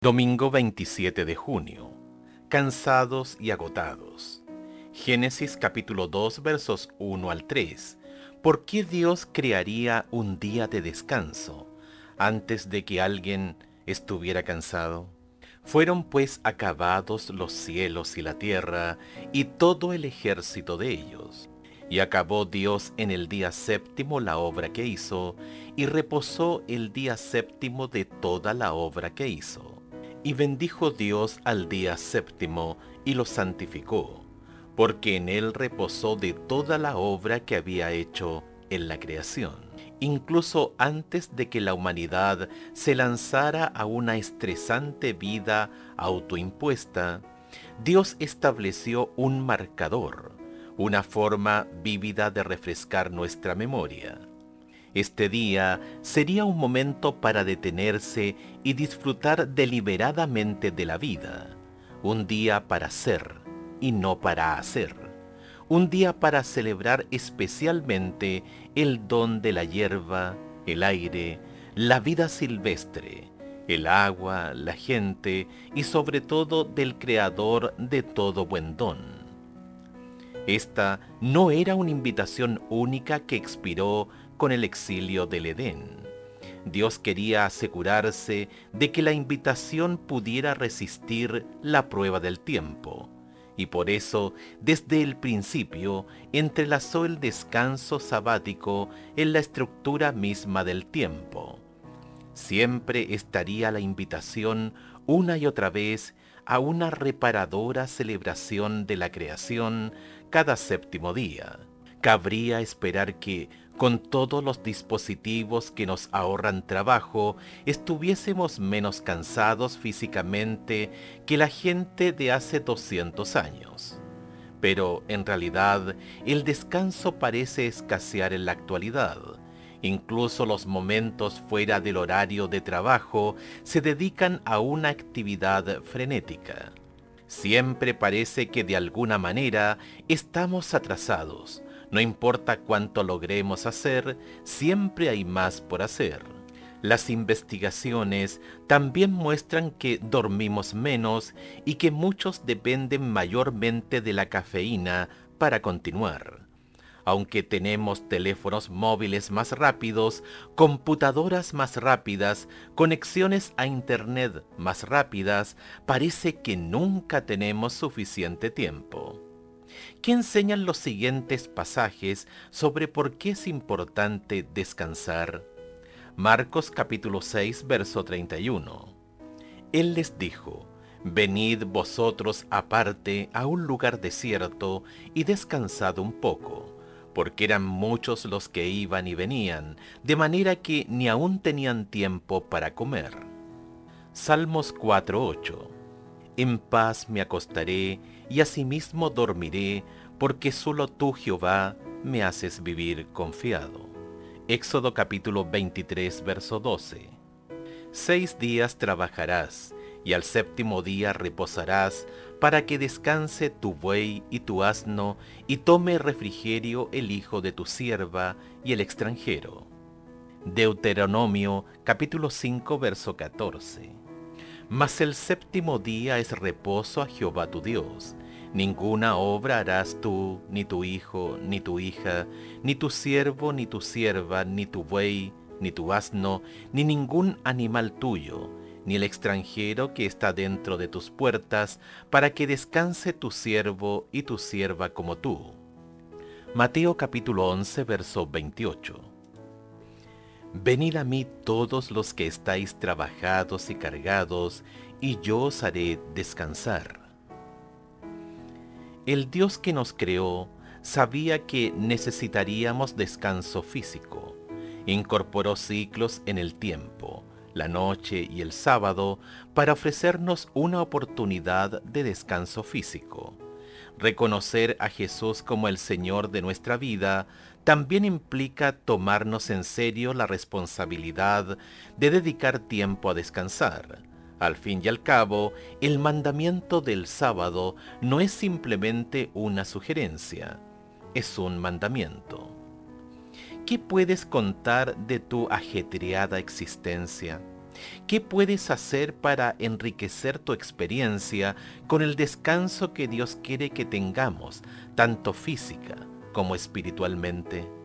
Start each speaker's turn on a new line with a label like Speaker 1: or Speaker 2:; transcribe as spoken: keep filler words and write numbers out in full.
Speaker 1: Domingo veintisiete de junio. Cansados y agotados. Génesis capítulo dos versos uno al tres. ¿Por qué Dios crearía un día de descanso antes de que alguien estuviera cansado? Fueron pues acabados los cielos y la tierra y todo el ejército de ellos. Y acabó Dios en el día séptimo la obra que hizo, y reposó el día séptimo de toda la obra que hizo. Y bendijo Dios al día séptimo y lo santificó, porque en él reposó de toda la obra que había hecho en la creación. Incluso antes de que la humanidad se lanzara a una estresante vida autoimpuesta, Dios estableció un marcador, una forma vívida de refrescar nuestra memoria. Este día sería un momento para detenerse y disfrutar deliberadamente de la vida. Un día para ser y no para hacer. Un día para celebrar especialmente el don de la hierba, el aire, la vida silvestre, el agua, la gente y sobre todo del Creador de todo buen don. Esta no era una invitación única que expiró con el exilio del Edén. Dios quería asegurarse de que la invitación pudiera resistir la prueba del tiempo, y por eso, desde el principio, entrelazó el descanso sabático en la estructura misma del tiempo. Siempre estaría la invitación una y otra vez a una reparadora celebración de la creación cada séptimo día. Cabría esperar que, con todos los dispositivos que nos ahorran trabajo, estuviésemos menos cansados físicamente que la gente de hace doscientos años. Pero, en realidad, el descanso parece escasear en la actualidad. Incluso los momentos fuera del horario de trabajo se dedican a una actividad frenética. Siempre parece que de alguna manera estamos atrasados. No importa cuánto logremos hacer, siempre hay más por hacer. Las investigaciones también muestran que dormimos menos y que muchos dependen mayormente de la cafeína para continuar. Aunque tenemos teléfonos móviles más rápidos, computadoras más rápidas, conexiones a internet más rápidas, parece que nunca tenemos suficiente tiempo. ¿Qué enseñan los siguientes pasajes sobre por qué es importante descansar? Marcos capítulo seis, verso treinta y uno. Él les dijo: venid vosotros aparte a un lugar desierto y descansad un poco, porque eran muchos los que iban y venían, de manera que ni aún tenían tiempo para comer. Salmos cuatro, ocho. En paz me acostaré y asimismo dormiré, porque solo tú, Jehová, me haces vivir confiado. Éxodo capítulo veintitrés, verso doce. Seis días trabajarás, y al séptimo día reposarás, para que descanse tu buey y tu asno, y tome refrigerio el hijo de tu sierva y el extranjero. Deuteronomio capítulo cinco, verso catorce. Mas el séptimo día es reposo a Jehová tu Dios. Ninguna obra harás tú, ni tu hijo, ni tu hija, ni tu siervo, ni tu sierva, ni tu buey, ni tu asno, ni ningún animal tuyo, ni el extranjero que está dentro de tus puertas, para que descanse tu siervo y tu sierva como tú. Mateo capítulo once, verso veintiocho. Venid a mí todos los que estáis trabajados y cargados, y yo os haré descansar. El Dios que nos creó sabía que necesitaríamos descanso físico. Incorporó ciclos en el tiempo, la noche y el sábado, para ofrecernos una oportunidad de descanso físico. Reconocer a Jesús como el Señor de nuestra vida también implica tomarnos en serio la responsabilidad de dedicar tiempo a descansar. Al fin y al cabo, el mandamiento del sábado no es simplemente una sugerencia, es un mandamiento. ¿Qué puedes contar de tu ajetreada existencia? ¿Qué puedes hacer para enriquecer tu experiencia con el descanso que Dios quiere que tengamos, tanto física como espiritualmente?